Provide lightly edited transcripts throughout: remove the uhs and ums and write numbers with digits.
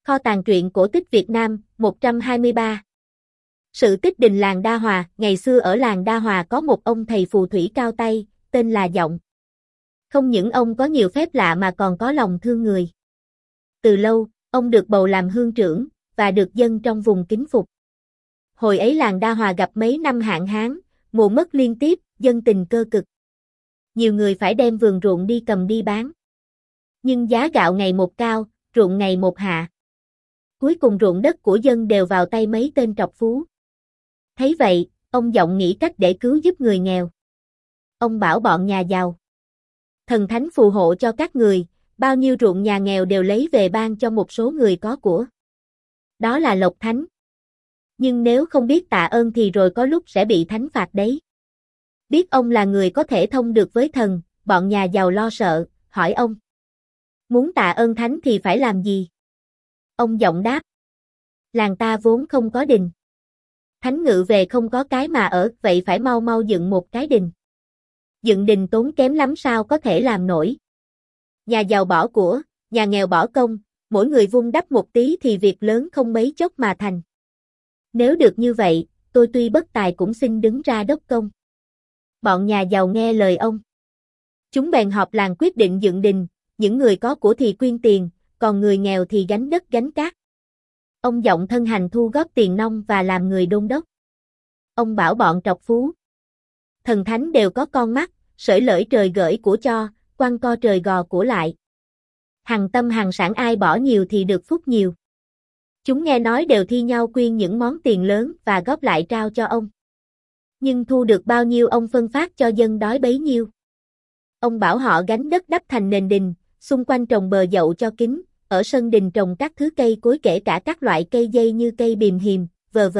Kho tàng truyện cổ tích Việt Nam, 123. Sự tích đình làng Đa Hòa. Ngày xưa ở làng Đa Hòa có một ông thầy phù thủy cao tay, tên là Giọng. Không những ông có nhiều phép lạ mà còn có lòng thương người. Từ lâu, ông được bầu làm hương trưởng, và được dân trong vùng kính phục. Hồi ấy làng Đa Hòa gặp mấy năm hạn hán, mùa mất liên tiếp, dân tình cơ cực. Nhiều người phải đem vườn ruộng đi cầm đi bán. Nhưng giá gạo ngày một cao, ruộng ngày một hạ. Cuối cùng ruộng đất của dân đều vào tay mấy tên trọc phú. Thấy vậy, ông Giọng nghĩ cách để cứu giúp người nghèo. Ông bảo bọn nhà giàu: thần thánh phù hộ cho các người, bao nhiêu ruộng nhà nghèo đều lấy về ban cho một số người có của. Đó là lộc thánh. Nhưng nếu không biết tạ ơn thì rồi có lúc sẽ bị thánh phạt đấy. Biết ông là người có thể thông được với thần, bọn nhà giàu lo sợ, hỏi ông: muốn tạ ơn thánh thì phải làm gì? Ông Giọng đáp: làng ta vốn không có đình. Thánh ngự về không có cái mà ở, vậy phải mau mau dựng một cái đình. Dựng đình tốn kém lắm sao có thể làm nổi. Nhà giàu bỏ của, nhà nghèo bỏ công, mỗi người vun đắp một tí thì việc lớn không mấy chốc mà thành. Nếu được như vậy, tôi tuy bất tài cũng xin đứng ra đốc công. Bọn nhà giàu nghe lời ông. Chúng bèn họp làng quyết định dựng đình, những người có của thì quyên tiền, còn người nghèo thì gánh đất gánh cát. Ông Giọng thân hành thu góp tiền nong và làm người đôn đốc. Ông bảo bọn trọc phú: thần thánh đều có con mắt, sởi lởi trời gởi của cho, quăng co trời gò của lại. Hằng tâm hằng sản ai bỏ nhiều thì được phúc nhiều. Chúng nghe nói đều thi nhau quyên những món tiền lớn và góp lại trao cho ông. Nhưng thu được bao nhiêu ông phân phát cho dân đói bấy nhiêu. Ông bảo họ gánh đất đắp thành nền đình, xung quanh trồng bờ dậu cho kín, ở sân đình trồng các thứ cây cối kể cả các loại cây dây như cây bìm hiềm, v.v.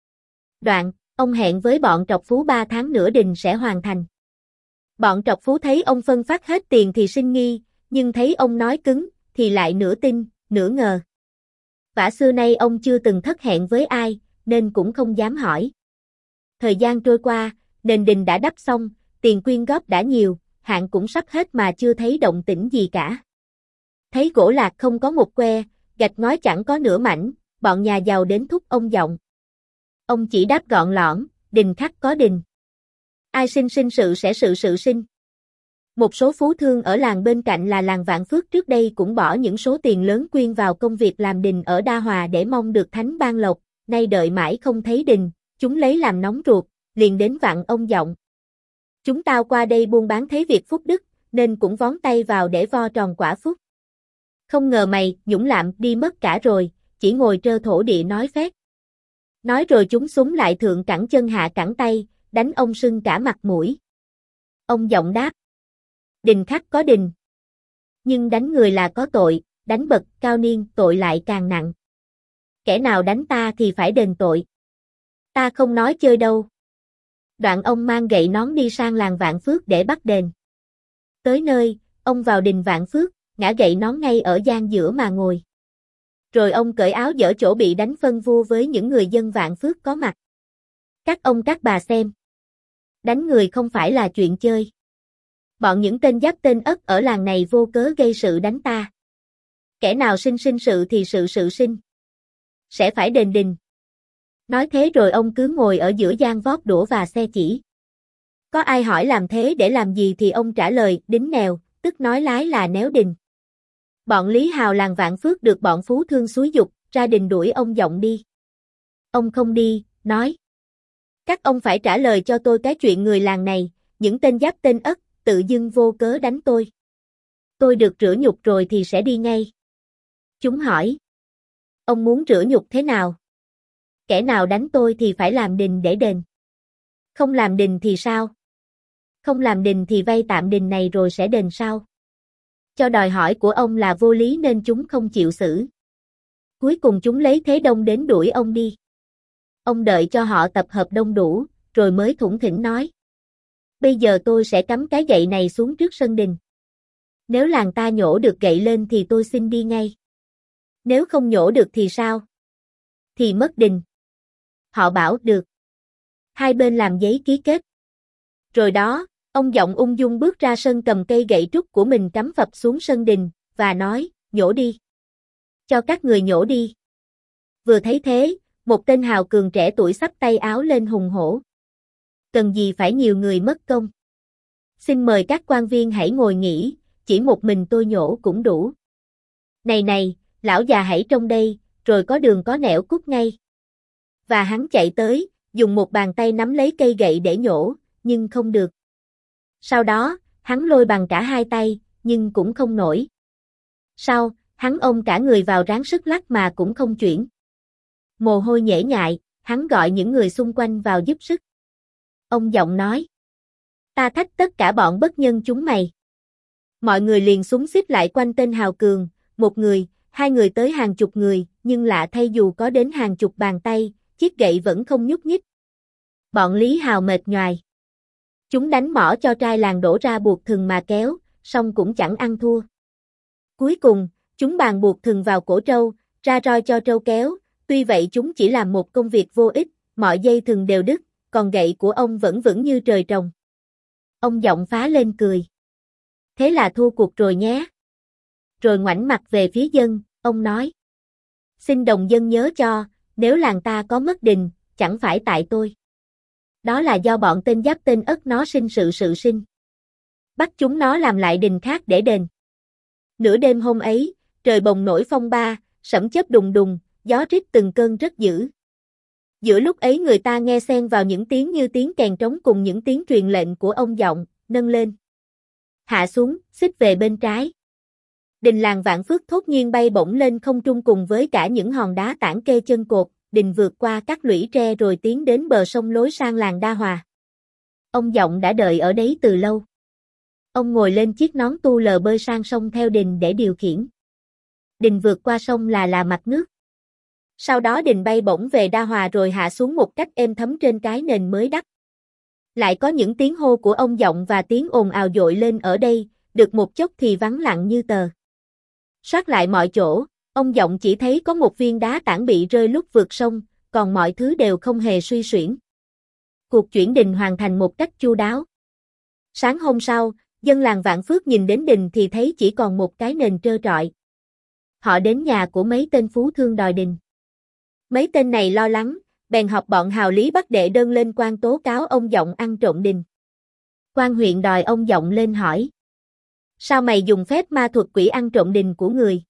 Đoạn, ông hẹn với bọn trọc phú 3 tháng nữa đình sẽ hoàn thành. Bọn trọc phú thấy ông phân phát hết tiền thì sinh nghi, nhưng thấy ông nói cứng, thì lại nửa tin, nửa ngờ. Vả xưa nay ông chưa từng thất hẹn với ai, nên cũng không dám hỏi. Thời gian trôi qua, nền đình đã đắp xong, tiền quyên góp đã nhiều, hạn cũng sắp hết mà chưa thấy động tĩnh gì cả. Thấy gỗ lạc không có một que, gạch ngói chẳng có nửa mảnh, bọn nhà giàu đến thúc ông Giọng. Ông chỉ đáp gọn lõn: đình khắc có đình. Ai sinh sinh sự sẽ sự sinh. Một số phú thương ở làng bên cạnh là làng Vạn Phước trước đây cũng bỏ những số tiền lớn quyên vào công việc làm đình ở Đa Hòa để mong được thánh ban lộc, nay đợi mãi không thấy đình, chúng lấy làm nóng ruột, liền đến vặn ông Giọng. Chúng tao qua đây buôn bán thấy việc phúc đức, nên cũng vón tay vào để vo tròn quả phúc. Không ngờ mày, nhũng lạm, đi mất cả rồi, chỉ ngồi trơ thổ địa nói phét. Nói rồi chúng súng lại thượng cẳng chân hạ cẳng tay, đánh ông sưng cả mặt mũi. Ông Giọng đáp: đình khắc có đình. Nhưng đánh người là có tội, đánh bậc cao niên tội lại càng nặng. Kẻ nào đánh ta thì phải đền tội. Ta không nói chơi đâu. Đoạn ông mang gậy nón đi sang làng Vạn Phước để bắt đền. Tới nơi, ông vào đình Vạn Phước, ngã gậy nón ngay ở gian giữa mà ngồi. Rồi ông cởi áo dở chỗ bị đánh phân vua với những người dân Vạn Phước có mặt. Các ông các bà xem. Đánh người không phải là chuyện chơi. Bọn những tên giáp tên ất ở làng này vô cớ gây sự đánh ta. Kẻ nào sinh sự thì sự sinh. Sẽ phải đền đình. Nói thế rồi ông cứ ngồi ở giữa gian vót đũa và xe chỉ. Có ai hỏi làm thế để làm gì thì ông trả lời đính nèo, tức nói lái là néo đình. Bọn Lý Hào làng Vạn Phước được bọn phú thương xúi giục, ra đình đuổi ông Giọng đi. Ông không đi, nói: các ông phải trả lời cho tôi cái chuyện người làng này, những tên giáp tên ất, tự dưng vô cớ đánh tôi. Tôi được rửa nhục rồi thì sẽ đi ngay. Chúng hỏi: ông muốn rửa nhục thế nào? Kẻ nào đánh tôi thì phải làm đình để đền. Không làm đình thì sao? Không làm đình thì vay tạm đình này rồi sẽ đền sau. Cho đòi hỏi của ông là vô lý nên chúng không chịu xử. Cuối cùng chúng lấy thế đông đến đuổi ông đi. Ông đợi cho họ tập hợp đông đủ, rồi mới thủng thỉnh nói: bây giờ tôi sẽ cắm cái gậy này xuống trước sân đình. Nếu làng ta nhổ được gậy lên thì tôi xin đi ngay. Nếu không nhổ được thì sao? Thì mất đình. Họ bảo được. Hai bên làm giấy ký kết. Rồi đó, ông Giọng ung dung bước ra sân cầm cây gậy trúc của mình cắm phập xuống sân đình, và nói: nhổ đi. Cho các người nhổ đi. Vừa thấy thế, một tên hào cường trẻ tuổi xách tay áo lên hùng hổ. Cần gì phải nhiều người mất công. Xin mời các quan viên hãy ngồi nghỉ, chỉ một mình tôi nhổ cũng đủ. Này này, lão già hãy trông đây, rồi có đường có nẻo cút ngay. Và hắn chạy tới, dùng một bàn tay nắm lấy cây gậy để nhổ, nhưng không được. Sau đó, hắn lôi bằng cả hai tay, nhưng cũng không nổi. Sau, hắn ôm cả người vào ráng sức lắc mà cũng không chuyển. Mồ hôi nhễ nhại, hắn gọi những người xung quanh vào giúp sức. Ông giọng nói. Ta thách tất cả bọn bất nhân chúng mày. Mọi người liền xúm xít lại quanh tên hào cường, một người, hai người tới hàng chục người, nhưng lạ thay dù có đến hàng chục bàn tay, chiếc gậy vẫn không nhúc nhích. Bọn Lý Hào mệt nhoài. Chúng đánh mỏ cho trai làng đổ ra buộc thừng mà kéo, song cũng chẳng ăn thua. Cuối cùng, chúng bàn buộc thừng vào cổ trâu, ra roi cho trâu kéo, tuy vậy chúng chỉ làm một công việc vô ích, mọi dây thừng đều đứt, còn gậy của ông vẫn vững như trời trồng. Ông giọng phá lên cười. Thế là thua cuộc rồi nhé. Rồi ngoảnh mặt về phía dân, ông nói. Xin đồng dân nhớ cho, nếu làng ta có mất đình, chẳng phải tại tôi. Đó là do bọn tên Giáp tên Ất nó sinh sự sinh. Bắt chúng nó làm lại đình khác để đền. Nửa đêm hôm ấy, trời bồng nổi phong ba, sẫm chớp đùng đùng, gió rít từng cơn rất dữ. Giữa lúc ấy người ta nghe xen vào những tiếng như tiếng kèn trống cùng những tiếng truyền lệnh của ông giọng, nâng lên. Hạ xuống, xích về bên trái. Đình làng Vạn Phước thốt nhiên bay bổng lên không trung cùng với cả những hòn đá tảng kê chân cột, đình vượt qua các lũy tre rồi tiến đến bờ sông lối sang làng Đa Hòa. Ông giọng đã đợi ở đấy từ lâu. Ông ngồi lên chiếc nón tu lờ bơi sang sông theo đình để điều khiển. Đình vượt qua sông là mặt nước. Sau đó đình bay bổng về Đa Hòa rồi hạ xuống một cách êm thấm trên cái nền mới đắp. Lại có những tiếng hô của ông giọng và tiếng ồn ào dội lên ở đây, được một chốc thì vắng lặng như tờ. Soát lại mọi chỗ, ông giọng chỉ thấy có một viên đá tảng bị rơi lúc vượt sông, còn mọi thứ đều không hề suy xuyển. Cuộc chuyển đình hoàn thành một cách chu đáo. Sáng hôm sau, dân làng Vạn Phước nhìn đến đình thì thấy chỉ còn một cái nền trơ trọi. Họ đến nhà của mấy tên phú thương đòi đình. Mấy tên này lo lắng, bèn họp bọn hào lý bắt đệ đơn lên quan tố cáo ông giọng ăn trộm đình. Quan huyện đòi ông giọng lên hỏi. Sao mày dùng phép ma thuật quỷ ăn trộm đình của người?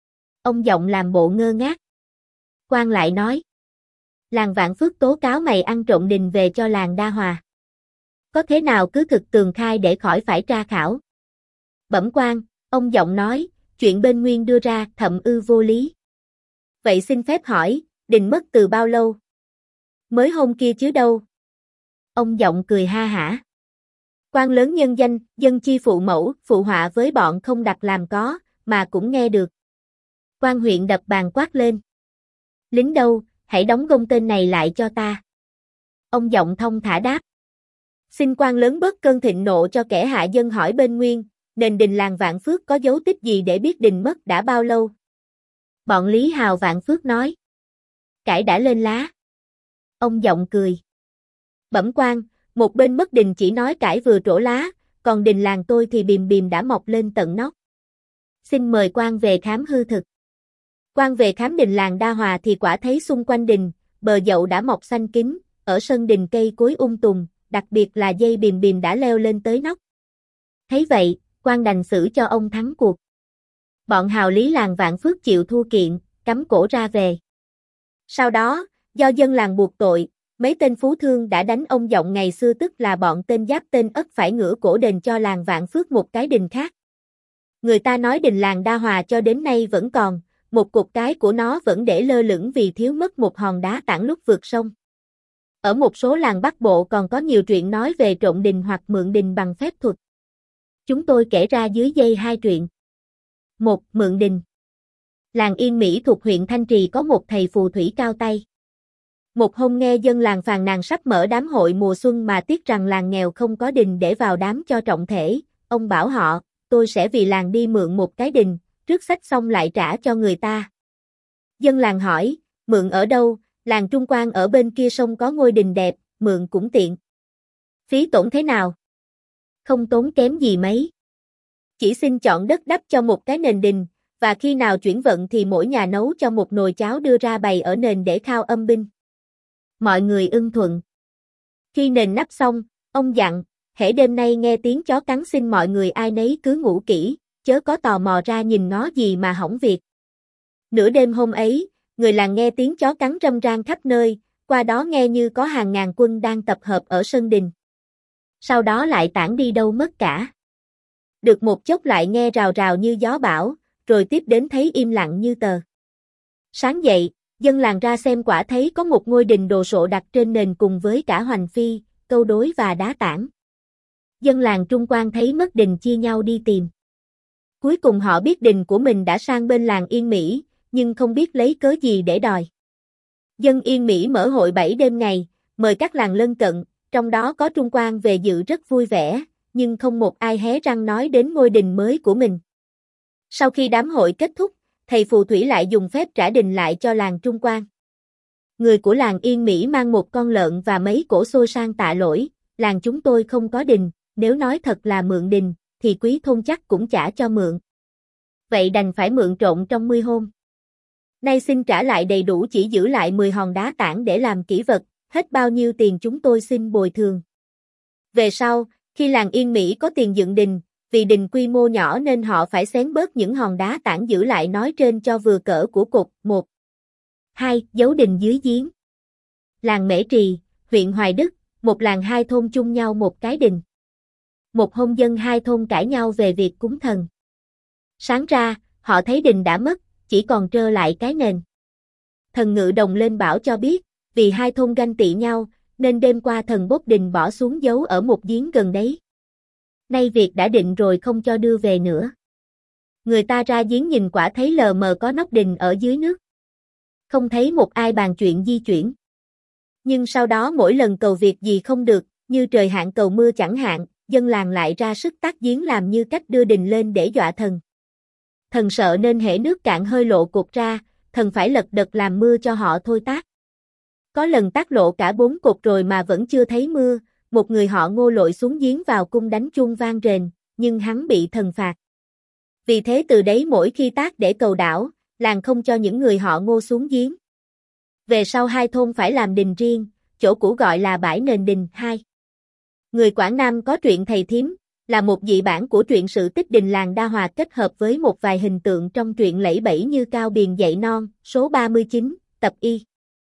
Ông giọng làm bộ ngơ ngác. Quan lại nói. Làng Vạn Phước tố cáo mày ăn trộm đình về cho làng Đa Hòa. Có thế nào cứ thực tường khai để khỏi phải tra khảo. Bẩm quan, ông giọng nói, chuyện bên Nguyên đưa ra thậm ư vô lý. Vậy xin phép hỏi, đình mất từ bao lâu? Mới hôm kia chứ đâu. Ông giọng cười ha hả. Quan lớn nhân danh, dân chi phụ mẫu, phụ họa với bọn không đặt làm có, mà cũng nghe được. Quan huyện đập bàn quát lên. Lính đâu, hãy đóng gông tên này lại cho ta. Ông giọng thông thả đáp. Xin quan lớn bớt cơn thịnh nộ cho kẻ hạ dân hỏi bên Nguyên, nền đình làng Vạn Phước có dấu tích gì để biết đình mất đã bao lâu? Bọn Lý Hào Vạn Phước nói. Cải đã lên lá. Ông giọng cười. Bẩm quan, một bên mất đình chỉ nói cải vừa trổ lá, còn đình làng tôi thì bìm bìm đã mọc lên tận nóc. Xin mời quan về khám hư thực. Quan về khám đình làng Đa Hòa thì quả thấy xung quanh đình, bờ dậu đã mọc xanh kín, ở sân đình cây cối tùng, đặc biệt là dây bìm bìm đã leo lên tới nóc. Thấy vậy, quan đành xử cho ông thắng cuộc. Bọn hào lý làng Vạn Phước chịu thua kiện, cắm cổ ra về. Sau đó, do dân làng buộc tội, mấy tên phú thương đã đánh ông giọng ngày xưa tức là bọn tên Giáp tên Ất phải ngửa cổ đền cho làng Vạn Phước một cái đình khác. Người ta nói đình làng Đa Hòa cho đến nay vẫn còn, một cột cái của nó vẫn để lơ lửng vì thiếu mất một hòn đá tảng lúc vượt sông. Ở một số làng Bắc Bộ còn có nhiều chuyện nói về trộm đình hoặc mượn đình bằng phép thuật. Chúng tôi kể ra dưới đây hai chuyện. 1. Mượn đình. Làng Yên Mỹ thuộc huyện Thanh Trì có một thầy phù thủy cao tay. Một hôm nghe dân làng phàn nàn sắp mở đám hội mùa xuân mà tiếc rằng làng nghèo không có đình để vào đám cho trọng thể, ông bảo họ, tôi sẽ vì làng đi mượn một cái đình, rước xách xong lại trả cho người ta. Dân làng hỏi, mượn ở đâu, làng Trung Quan ở bên kia sông có ngôi đình đẹp, mượn cũng tiện. Phí tổn thế nào? Không tốn kém gì mấy. Chỉ xin chọn đất đắp cho một cái nền đình, và khi nào chuyển vận thì mỗi nhà nấu cho một nồi cháo đưa ra bày ở nền để khao âm binh. Mọi người ưng thuận. Khi nền nắp xong, ông dặn, hễ đêm nay nghe tiếng chó cắn xin mọi người ai nấy cứ ngủ kỹ, chớ có tò mò ra nhìn ngó gì mà hỏng việc. Nửa đêm hôm ấy, người làng nghe tiếng chó cắn râm ran khắp nơi, qua đó nghe như có hàng ngàn quân đang tập hợp ở sân đình. Sau đó lại tản đi đâu mất cả. Được một chốc lại nghe rào rào như gió bão, rồi tiếp đến thấy im lặng như tờ. Sáng dậy, dân làng ra xem quả thấy có một ngôi đình đồ sộ đặt trên nền cùng với cả hoành phi, câu đối và đá tảng. Dân làng Trung Quan thấy mất đình chia nhau đi tìm. Cuối cùng họ biết đình của mình đã sang bên làng Yên Mỹ, nhưng không biết lấy cớ gì để đòi. Dân Yên Mỹ mở hội 7 đêm ngày, mời các làng lân cận, trong đó có Trung Quan về dự rất vui vẻ, nhưng không một ai hé răng nói đến ngôi đình mới của mình. Sau khi đám hội kết thúc, thầy phù thủy lại dùng phép trả đình lại cho làng Trung Quan. Người của làng Yên Mỹ mang một con lợn và mấy cỗ xôi sang tạ lỗi, làng chúng tôi không có đình, nếu nói thật là mượn đình, thì quý thôn chắc cũng trả cho mượn. Vậy đành phải mượn trộn trong 10 hôm. Nay xin trả lại đầy đủ, chỉ giữ lại 10 hòn đá tảng để làm kỷ vật, hết bao nhiêu tiền chúng tôi xin bồi thường. Về sau, khi làng Yên Mỹ có tiền dựng đình, vì đình quy mô nhỏ nên họ phải xén bớt những hòn đá tảng giữ lại nói trên cho vừa cỡ của cột. 1. 2. Giấu đình dưới giếng. Làng Mễ Trì, huyện Hoài Đức, một làng hai thôn chung nhau một cái đình. Một hôm dân hai thôn cãi nhau về việc cúng thần. Sáng ra, họ thấy đình đã mất, chỉ còn trơ lại cái nền. Thần Ngự Đồng lên bảo cho biết, vì hai thôn ganh tị nhau, nên đêm qua thần bốc đình bỏ xuống giấu ở một giếng gần đấy. Nay việc đã định rồi không cho đưa về nữa. Người ta ra giếng nhìn quả thấy lờ mờ có nóc đình ở dưới nước. Không thấy một ai bàn chuyện di chuyển. Nhưng sau đó mỗi lần cầu việc gì không được, như trời hạn cầu mưa chẳng hạn, dân làng lại ra sức tác giếng làm như cách đưa đình lên để dọa thần. Thần sợ nên hễ nước cạn hơi lộ cột ra, thần phải lật đật làm mưa cho họ thôi tác. Có lần tác lộ cả 4 cột rồi mà vẫn chưa thấy mưa, một người họ Ngô lội xuống giếng vào cung đánh chuông vang rền, nhưng hắn bị thần phạt. Vì thế từ đấy mỗi khi tác để cầu đảo, làng không cho những người họ Ngô xuống giếng. Về sau hai thôn phải làm đình riêng, chỗ cũ gọi là bãi nền đình. 2. Người Quảng Nam có truyện Thầy Thím, là một dị bản của truyện sự tích đình làng Đa Hòa kết hợp với một vài hình tượng trong truyện lẫy bẫy như Cao Biền dạy non, số 39, tập Y.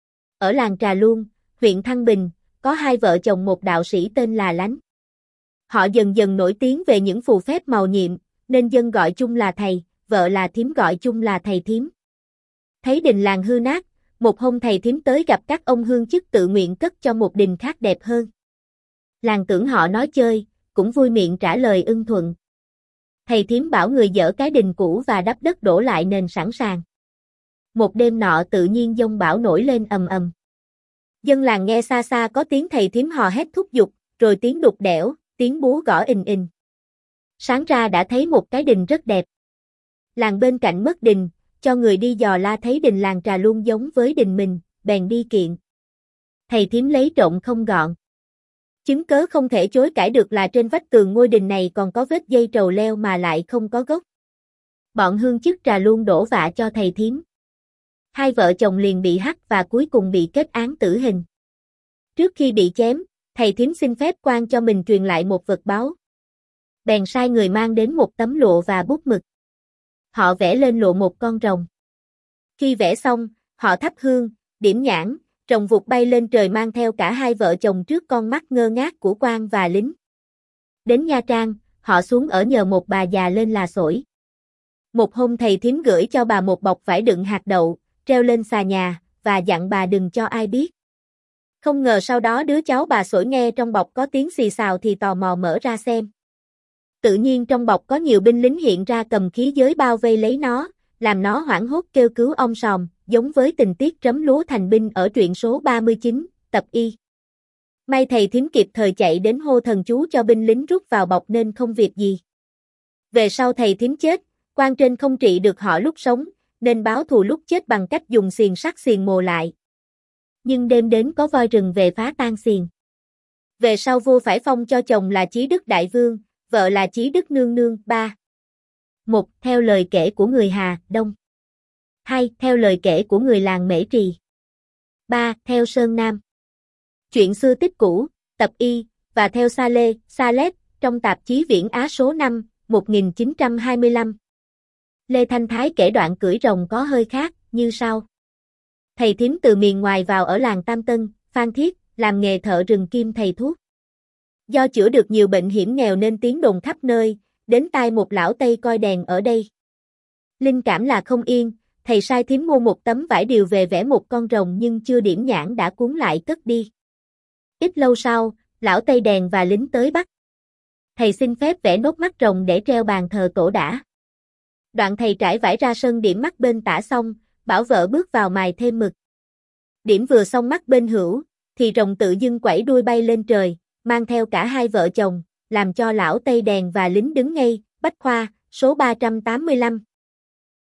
Ở làng Trà Luông, huyện Thăng Bình, có hai vợ chồng một đạo sĩ tên là Lánh. Họ dần dần nổi tiếng về những phù phép màu nhiệm, nên dân gọi chung là thầy, vợ là thím gọi chung là thầy thím. Thấy đình làng hư nát, một hôm thầy thím tới gặp các ông hương chức tự nguyện cất cho một đình khác đẹp hơn. Làng tưởng họ nói chơi, cũng vui miệng trả lời ưng thuận. Thầy thím bảo người dỡ cái đình cũ và đắp đất đổ lại nền sẵn sàng. Một đêm nọ tự nhiên giông bão nổi lên ầm ầm. Dân làng nghe xa xa có tiếng thầy thím hò hét thúc giục, rồi tiếng đục đẽo, tiếng búa gõ ình ình. Sáng ra đã thấy một cái đình rất đẹp. Làng bên cạnh mất đình, cho người đi dò la thấy đình làng Trà Luông giống với đình mình, bèn đi kiện. Thầy thím lấy trộm không gọn. Chứng cớ không thể chối cãi được là trên vách tường ngôi đình này còn có vết dây trầu leo mà lại không có gốc. Bọn hương chức Trà Luông đổ vạ cho thầy thím. Hai vợ chồng liền bị hắt và cuối cùng bị kết án tử hình. Trước khi bị chém, thầy thím xin phép quan cho mình truyền lại một vật báu. Bèn sai người mang đến một tấm lụa và bút mực. Họ vẽ lên lụa một con rồng. Khi vẽ xong, họ thắp hương, điểm nhãn, rồng vụt bay lên trời mang theo cả hai vợ chồng trước con mắt ngơ ngác của quan và lính. Đến Nha Trang, họ xuống ở nhờ một bà già lên là sổi. Một hôm thầy thím gửi cho bà một bọc vải đựng hạt đậu, treo lên xà nhà, và dặn bà đừng cho ai biết. Không ngờ sau đó đứa cháu bà sổi nghe trong bọc có tiếng xì xào thì tò mò mở ra xem. Tự nhiên trong bọc có nhiều binh lính hiện ra cầm khí giới bao vây lấy nó, làm nó hoảng hốt kêu cứu om sòm, giống với tình tiết trấm lúa thành binh ở truyện số 39, tập Y. May thầy thím kịp thời chạy đến hô thần chú cho binh lính rút vào bọc nên không việc gì. Về sau thầy thím chết, quan trên không trị được họ lúc sống, nên báo thù lúc chết bằng cách dùng xiềng sắt xiềng mồ lại. Nhưng đêm đến có voi rừng về phá tan xiềng. Về sau vua phải phong cho chồng là Chí Đức Đại Vương, vợ là Chí Đức Nương Nương. 3. 1. Theo lời kể của người Hà, Đông. 2. Theo lời kể của người làng Mễ Trì. 3. Theo Sơn Nam. Chuyện xưa tích cũ, tập Y, và theo Saleh, trong tạp chí Viễn Á số 5, 1925. Lê Thanh Thái kể đoạn cưỡi rồng có hơi khác, như sau. Thầy thím từ miền ngoài vào ở làng Tam Tân, Phan Thiết, làm nghề thợ rừng kim thầy thuốc. Do chữa được nhiều bệnh hiểm nghèo nên tiếng đồn khắp nơi, đến tai một lão Tây coi đèn ở đây. Linh cảm là không yên, thầy sai thím mua một tấm vải điều về vẽ một con rồng nhưng chưa điểm nhãn đã cuốn lại cất đi. Ít lâu sau, lão Tây đèn và lính tới bắt. Thầy xin phép vẽ nốt mắt rồng để treo bàn thờ tổ đã. Đoạn thầy trải vải ra sân điểm mắt bên tả xong, bảo vợ bước vào mài thêm mực. Điểm vừa xong mắt bên hữu, thì rồng tự dưng quẩy đuôi bay lên trời, mang theo cả hai vợ chồng, làm cho lão Tây đèn và lính đứng ngay. Bách Khoa, số 385.